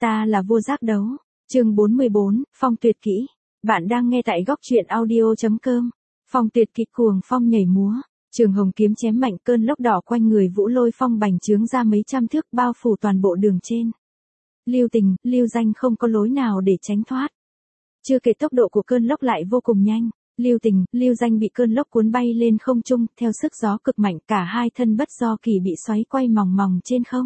Ta là vua giác đấu. Chương 44, Phong tuyệt kỹ. Bạn đang nghe tại góc truyện audio.com. Phong tuyệt kỹ cuồng phong nhảy múa. Trường hồng kiếm chém mạnh, cơn lốc đỏ quanh người Vũ Lôi Phong bành trướng ra mấy trăm thước bao phủ toàn bộ đường trên. Lưu Tình, Lưu Danh không có lối nào để tránh thoát. Chưa kể tốc độ của cơn lốc lại vô cùng nhanh. Lưu Tình, Lưu Danh bị cơn lốc cuốn bay lên không trung, theo sức gió cực mạnh cả hai thân bất do kỳ bị xoáy quay mòng mòng trên không.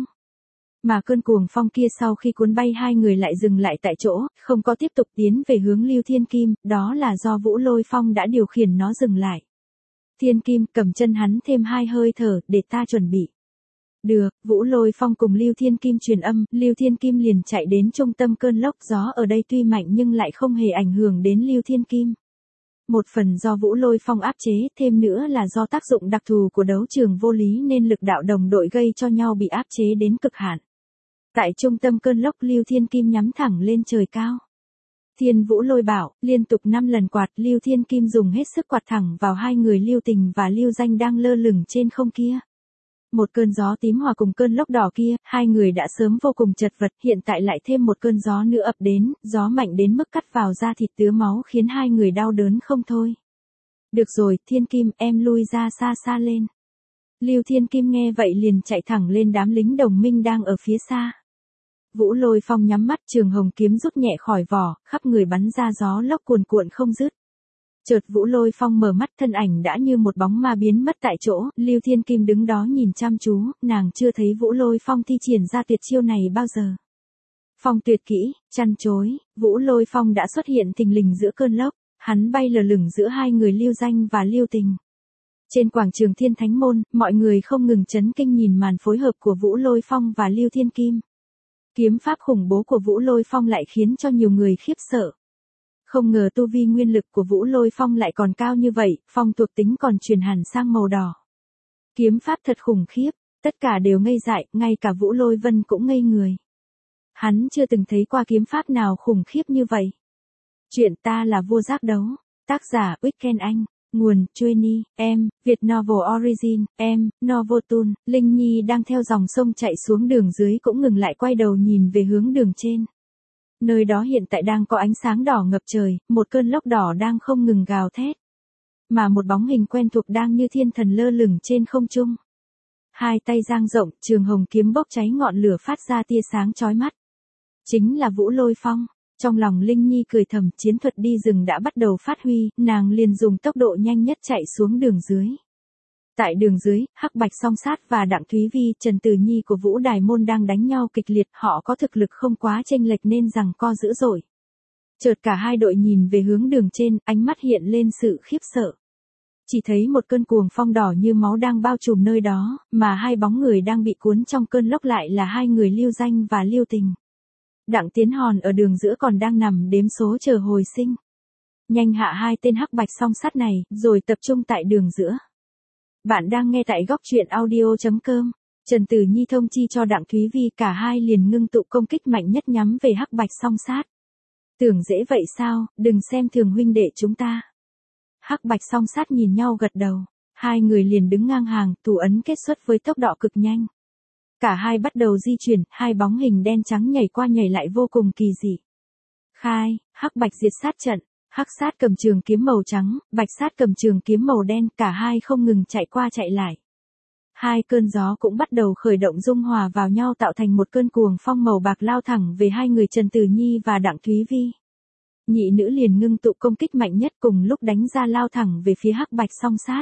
Mà cơn cuồng phong kia sau khi cuốn bay hai người lại dừng lại tại chỗ, không có tiếp tục tiến về hướng Lưu Thiên Kim, đó là do Vũ Lôi Phong đã điều khiển nó dừng lại. Thiên Kim, cầm chân hắn thêm 2 hơi thở, để ta chuẩn bị. Được, Vũ Lôi Phong cùng Lưu Thiên Kim truyền âm, Lưu Thiên Kim liền chạy đến trung tâm cơn lốc. Gió ở đây tuy mạnh nhưng lại không hề ảnh hưởng đến Lưu Thiên Kim. Một phần do Vũ Lôi Phong áp chế, thêm nữa là do tác dụng đặc thù của đấu trường vô lý nên lực đạo đồng đội gây cho nhau bị áp chế đến cực hạn. Tại trung tâm cơn lốc, Lưu Thiên Kim nhắm thẳng lên trời cao. Thiên Vũ Lôi bảo, liên tục 5 lần quạt, Lưu Thiên Kim dùng hết sức quạt thẳng vào hai người Lưu Tình và Lưu Danh đang lơ lửng trên không kia. Một cơn gió tím hòa cùng cơn lốc đỏ kia, hai người đã sớm vô cùng chật vật, hiện tại lại thêm một cơn gió nữa ập đến, gió mạnh đến mức cắt vào da thịt tứa máu khiến hai người đau đớn không thôi. Được rồi, Thiên Kim, em lui ra xa xa lên. Lưu Thiên Kim nghe vậy liền chạy thẳng lên đám lính đồng minh đang ở phía xa. Vũ Lôi Phong nhắm mắt, trường hồng kiếm rút nhẹ khỏi vỏ, khắp người bắn ra gió lốc cuồn cuộn không dứt. Chợt Vũ Lôi Phong mở mắt, thân ảnh đã như một bóng ma biến mất tại chỗ. Lưu Thiên Kim đứng đó nhìn chăm chú, nàng chưa thấy Vũ Lôi Phong thi triển ra tuyệt chiêu này bao giờ. Phong tuyệt kỹ, chăn chối, Vũ Lôi Phong đã xuất hiện thình lình giữa cơn lốc, hắn bay lờ lửng giữa hai người Lưu Danh và Lưu Tình. Trên quảng trường Thiên Thánh Môn, mọi người không ngừng chấn kinh nhìn màn phối hợp của Vũ Lôi Phong và Lưu Thiên Kim. Kiếm pháp khủng bố của Vũ Lôi Phong lại khiến cho nhiều người khiếp sợ. Không ngờ tu vi nguyên lực của Vũ Lôi Phong lại còn cao như vậy, phong thuộc tính còn chuyển hẳn sang màu đỏ. Kiếm pháp thật khủng khiếp, tất cả đều ngây dại, ngay cả Vũ Lôi Vân cũng ngây người. Hắn chưa từng thấy qua kiếm pháp nào khủng khiếp như vậy. Chuyện Ta là vua giác đấu, tác giả Weekend Anh, nguồn Trueni, Việt Novel Origin, Novotoon. Linh Nhi đang theo dòng sông chạy xuống đường dưới cũng ngừng lại quay đầu nhìn về hướng đường trên. Nơi đó hiện tại đang có ánh sáng đỏ ngập trời, một cơn lốc đỏ đang không ngừng gào thét. Mà một bóng hình quen thuộc đang như thiên thần lơ lửng trên không trung. Hai tay dang rộng, trường hồng kiếm bốc cháy ngọn lửa phát ra tia sáng chói mắt. Chính là Vũ Lôi Phong. Trong lòng Linh Nhi cười thầm, chiến thuật đi rừng đã bắt đầu phát huy, nàng liền dùng tốc độ nhanh nhất chạy xuống đường dưới. Tại đường dưới, Hắc Bạch Song Sát và Đặng Thúy Vi, Trần Tử Nhi của Vũ Đài Môn đang đánh nhau kịch liệt, họ có thực lực không quá chênh lệch nên giằng co dữ dội. Chợt cả hai đội nhìn về hướng đường trên, ánh mắt hiện lên sự khiếp sợ. Chỉ thấy một cơn cuồng phong đỏ như máu đang bao trùm nơi đó, mà hai bóng người đang bị cuốn trong cơn lốc lại là hai người Lưu Danh và Lưu Tình. Đặng Tiến Hòn ở đường giữa còn đang nằm đếm số chờ hồi sinh. Nhanh hạ hai tên Hắc Bạch Song Sát này, rồi tập trung tại đường giữa. Bạn đang nghe tại góc truyện audio.com. Trần Tử Nhi thông chi cho Đặng Thúy Vi, cả hai liền ngưng tụ công kích mạnh nhất nhắm về Hắc Bạch Song Sát. Tưởng dễ vậy sao, đừng xem thường huynh đệ chúng ta. Hắc Bạch Song Sát nhìn nhau gật đầu. Hai người liền đứng ngang hàng, thủ ấn kết xuất với tốc độ cực nhanh. Cả hai bắt đầu di chuyển, hai bóng hình đen trắng nhảy qua nhảy lại vô cùng kỳ dị. Khai, Hắc Bạch diệt sát trận. Hắc Sát cầm trường kiếm màu trắng, Bạch Sát cầm trường kiếm màu đen, cả hai không ngừng chạy qua chạy lại. Hai cơn gió cũng bắt đầu khởi động dung hòa vào nhau tạo thành một cơn cuồng phong màu bạc lao thẳng về hai người Trần Tử Nhi và Đặng Thúy Vi. Nhị nữ liền ngưng tụ công kích mạnh nhất cùng lúc đánh ra lao thẳng về phía Hắc Bạch Song Sát.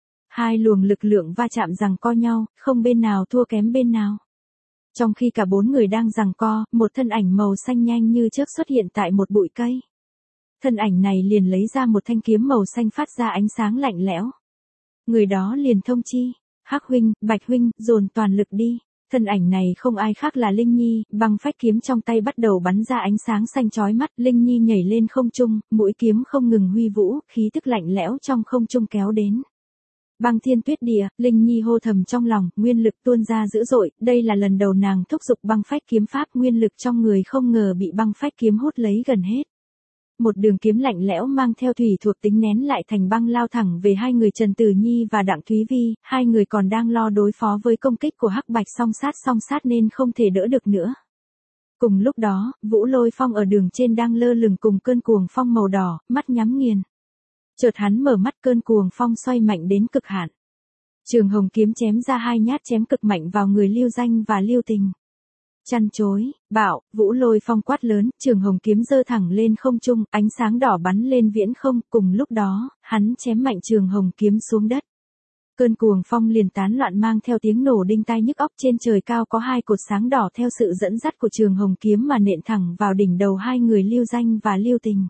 Hai luồng lực lượng va chạm giằng co nhau, không bên nào thua kém bên nào. Trong khi cả bốn người đang giằng co, một thân ảnh màu xanh nhanh như chớp xuất hiện tại một bụi cây. Thân ảnh này liền lấy ra một thanh kiếm màu xanh phát ra ánh sáng lạnh lẽo. Người đó liền thông chi, Hắc huynh, Bạch huynh, dồn toàn lực đi. Thân ảnh này không ai khác là Linh Nhi, băng phách kiếm trong tay bắt đầu bắn ra ánh sáng xanh chói mắt. Linh Nhi nhảy lên không trung, mũi kiếm không ngừng huy vũ, khí tức lạnh lẽo trong không trung kéo đến. Băng thiên tuyết địa, Linh Nhi hô thầm trong lòng, nguyên lực tuôn ra dữ dội, đây là lần đầu nàng thúc giục băng phách kiếm pháp, nguyên lực trong người không ngờ bị băng phách kiếm hút lấy gần hết. Một đường kiếm lạnh lẽo mang theo thủy thuộc tính nén lại thành băng lao thẳng về hai người Trần Tử Nhi và Đặng Thúy Vi, hai người còn đang lo đối phó với công kích của Hắc Bạch Song Sát nên không thể đỡ được nữa. Cùng lúc đó, Vũ Lôi Phong ở đường trên đang lơ lửng cùng cơn cuồng phong màu đỏ, mắt nhắm nghiền. Chợt hắn mở mắt, cơn cuồng phong xoay mạnh đến cực hạn. Trường Hồng kiếm chém ra 2 nhát chém cực mạnh vào người Lưu Danh và Lưu Tình. Chăn chối, bạo, Vũ Lôi Phong quát lớn, Trường Hồng kiếm giơ thẳng lên không trung, ánh sáng đỏ bắn lên viễn không, cùng lúc đó, hắn chém mạnh Trường Hồng kiếm xuống đất. Cơn cuồng phong liền tán loạn mang theo tiếng nổ đinh tai nhức óc, trên trời cao có 2 cột sáng đỏ theo sự dẫn dắt của Trường Hồng kiếm mà nện thẳng vào đỉnh đầu 2 người Lưu Danh và Lưu Tình.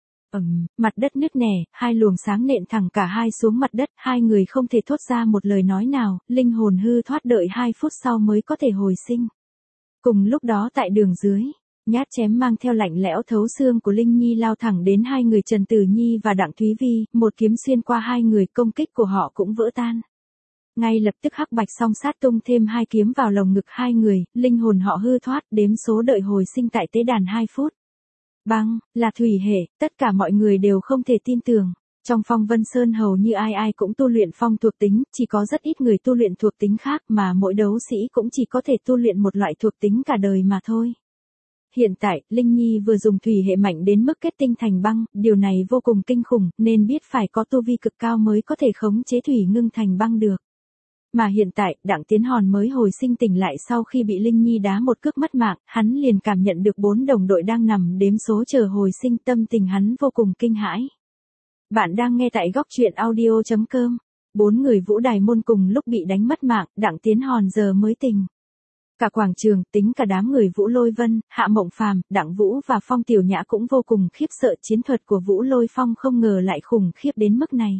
Mặt đất nứt nẻ, 2 luồng sáng nện thẳng cả hai xuống mặt đất, 2 người không thể thốt ra một lời nói nào, linh hồn hư thoát đợi 2 phút sau mới có thể hồi sinh. Cùng lúc đó tại đường dưới, nhát chém mang theo lạnh lẽo thấu xương của Linh Nhi lao thẳng đến 2 người Trần Tử Nhi và Đặng Thúy Vi, một kiếm xuyên qua 2 người, công kích của họ cũng vỡ tan. Ngay lập tức Hắc Bạch song sát tung thêm 2 kiếm vào lồng ngực 2 người, linh hồn họ hư thoát, đếm số đợi hồi sinh tại tế đàn 2 phút. Băng, là thủy hệ, tất cả mọi người đều không thể tin tưởng. Trong Phong Vân Sơn hầu như ai ai cũng tu luyện phong thuộc tính, chỉ có rất ít người tu luyện thuộc tính khác mà mỗi đấu sĩ cũng chỉ có thể tu luyện một loại thuộc tính cả đời mà thôi. Hiện tại, Linh Nhi vừa dùng thủy hệ mạnh đến mức kết tinh thành băng, điều này vô cùng kinh khủng, nên biết phải có tu vi cực cao mới có thể khống chế thủy ngưng thành băng được. Mà hiện tại, Đặng Tiến Hòn mới hồi sinh tỉnh lại sau khi bị Linh Nhi đá một cước mất mạng, hắn liền cảm nhận được 4 đồng đội đang nằm đếm số chờ hồi sinh, tâm tình hắn vô cùng kinh hãi. Bạn đang nghe tại góc truyện audio.com. 4 người Vũ Đài Môn cùng lúc bị đánh mất mạng, Đặng Tiến Hòn giờ mới tỉnh. Cả quảng trường, tính cả đám người Vũ Lôi Vân, Hạ Mộng Phàm, Đặng Vũ và Phong Tiểu Nhã cũng vô cùng khiếp sợ, chiến thuật của Vũ Lôi Phong không ngờ lại khủng khiếp đến mức này.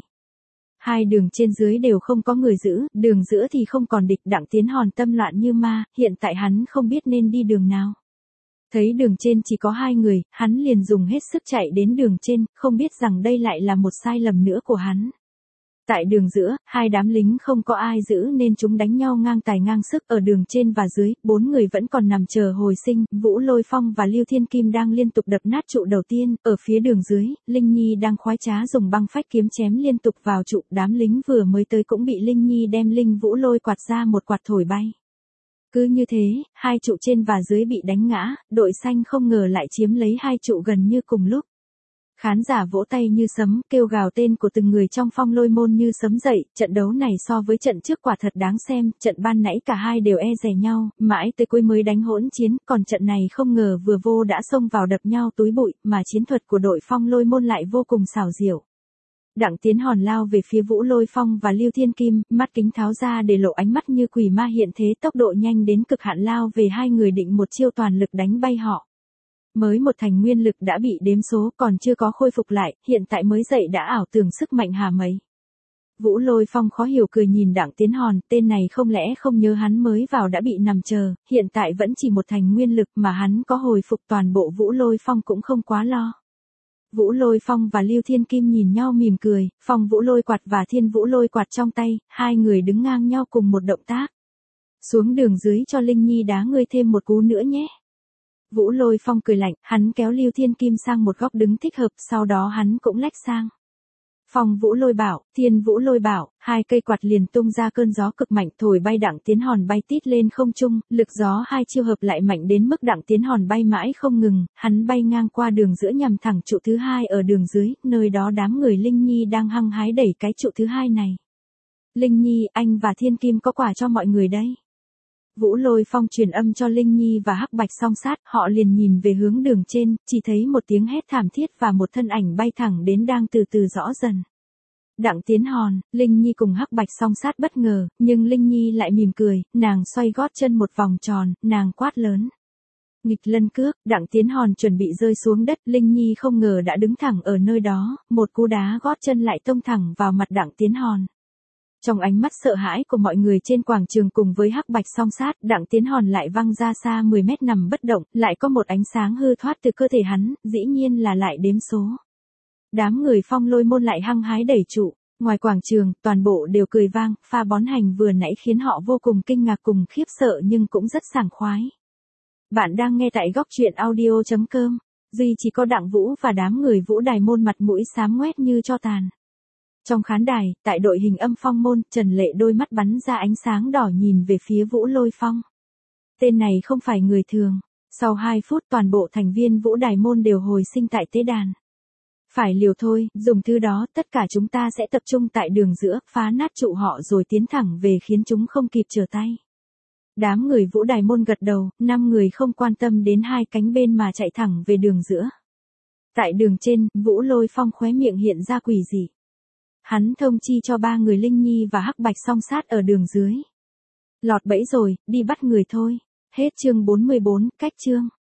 2 đường trên dưới đều không có người giữ, đường giữa thì không còn địch, Đặng Tiến Hòn tâm loạn như ma, hiện tại hắn không biết nên đi đường nào. Thấy đường trên chỉ có 2 người, hắn liền dùng hết sức chạy đến đường trên, không biết rằng đây lại là một sai lầm nữa của hắn. Tại đường giữa, 2 đám lính không có ai giữ nên chúng đánh nhau ngang tài ngang sức, ở đường trên và dưới, 4 người vẫn còn nằm chờ hồi sinh, Vũ Lôi Phong và Lưu Thiên Kim đang liên tục đập nát trụ đầu tiên, ở phía đường dưới, Linh Nhi đang khoái trá dùng băng phách kiếm chém liên tục vào trụ, đám lính vừa mới tới cũng bị Linh Nhi đem Linh Vũ Lôi quạt ra một quạt thổi bay. Cứ như thế, 2 trụ trên và dưới bị đánh ngã, đội xanh không ngờ lại chiếm lấy 2 trụ gần như cùng lúc. Khán giả vỗ tay như sấm, kêu gào tên của từng người trong Phong Lôi Môn như sấm dậy, trận đấu này so với trận trước quả thật đáng xem, trận ban nãy cả hai đều e dè nhau, mãi tới cuối mới đánh hỗn chiến, còn trận này không ngờ vừa vô đã xông vào đập nhau túi bụi, mà chiến thuật của đội Phong Lôi Môn lại vô cùng xảo diệu. Đặng Tiến Hòn lao về phía Vũ Lôi Phong và Lưu Thiên Kim, mắt kính tháo ra để lộ ánh mắt như quỷ ma hiện thế, tốc độ nhanh đến cực hạn lao về 2 người định một chiêu toàn lực đánh bay họ. Mới một thành nguyên lực đã bị đếm số, còn chưa có khôi phục lại, hiện tại mới dậy đã ảo tưởng sức mạnh hà mấy. Vũ Lôi Phong khó hiểu cười nhìn Đặng Tiến Hòn, tên này không lẽ không nhớ hắn mới vào đã bị nằm chờ, hiện tại vẫn chỉ một thành nguyên lực mà hắn có hồi phục, toàn bộ Vũ Lôi Phong cũng không quá lo. Vũ Lôi Phong và Lưu Thiên Kim nhìn nhau mỉm cười, Phong Vũ Lôi quạt và Thiên Vũ Lôi quạt trong tay, 2 người đứng ngang nhau cùng một động tác. Xuống đường dưới cho Linh Nhi đá ngươi thêm một cú nữa nhé. Vũ Lôi Phong cười lạnh, hắn kéo Lưu Thiên Kim sang một góc đứng thích hợp, sau đó hắn cũng lách sang. Phong Vũ Lôi bảo, Thiên Vũ Lôi bảo, 2 cây quạt liền tung ra cơn gió cực mạnh thổi bay Đặng Tiến Hòn bay tít lên không trung, lực gió 2 chiêu hợp lại mạnh đến mức Đặng Tiến Hòn bay mãi không ngừng, hắn bay ngang qua đường giữa nhằm thẳng trụ thứ 2 ở đường dưới, nơi đó đám người Linh Nhi đang hăng hái đẩy cái trụ thứ 2 này. Linh Nhi, anh và Thiên Kim có quà cho mọi người đây. Vũ Lôi Phong truyền âm cho Linh Nhi và Hắc Bạch song sát, họ liền nhìn về hướng đường trên, chỉ thấy một tiếng hét thảm thiết và một thân ảnh bay thẳng đến đang từ từ rõ dần. Đặng Tiến Hòn, Linh Nhi cùng Hắc Bạch song sát bất ngờ, nhưng Linh Nhi lại mỉm cười, nàng xoay gót chân một vòng tròn, nàng quát lớn. Nghịch lân cước, Đặng Tiến Hòn chuẩn bị rơi xuống đất, Linh Nhi không ngờ đã đứng thẳng ở nơi đó, một cú đá gót chân lại tông thẳng vào mặt Đặng Tiến Hòn. Trong ánh mắt sợ hãi của mọi người trên quảng trường cùng với Hắc Bạch song sát, Đặng Tiến Hòn lại văng ra xa 10 mét nằm bất động, lại có một ánh sáng hư thoát từ cơ thể hắn, dĩ nhiên là lại đếm số. Đám người Phong Lôi Môn lại hăng hái đẩy trụ, ngoài quảng trường, toàn bộ đều cười vang, pha bón hành vừa nãy khiến họ vô cùng kinh ngạc cùng khiếp sợ nhưng cũng rất sảng khoái. Bạn đang nghe tại góc truyện audio.com, duy chỉ có Đặng Vũ và đám người Vũ Đài Môn mặt mũi xám ngoét như tro tàn. Trong khán đài, tại đội hình âm Phong Môn, Trần Lệ đôi mắt bắn ra ánh sáng đỏ nhìn về phía Vũ Lôi Phong. Tên này không phải người thường. Sau 2 phút toàn bộ thành viên Vũ Đài Môn đều hồi sinh tại tế đàn. Phải liều thôi, dùng thứ đó, tất cả chúng ta sẽ tập trung tại đường giữa, phá nát trụ họ rồi tiến thẳng về khiến chúng không kịp trở tay. Đám người Vũ Đài Môn gật đầu, 5 người không quan tâm đến hai cánh bên mà chạy thẳng về đường giữa. Tại đường trên, Vũ Lôi Phong khóe miệng hiện ra quỷ dị. Hắn thông chi cho 3 người Linh Nhi và Hắc Bạch song sát ở đường dưới. Lọt bẫy rồi, đi bắt người thôi. Hết chương 44, cách chương.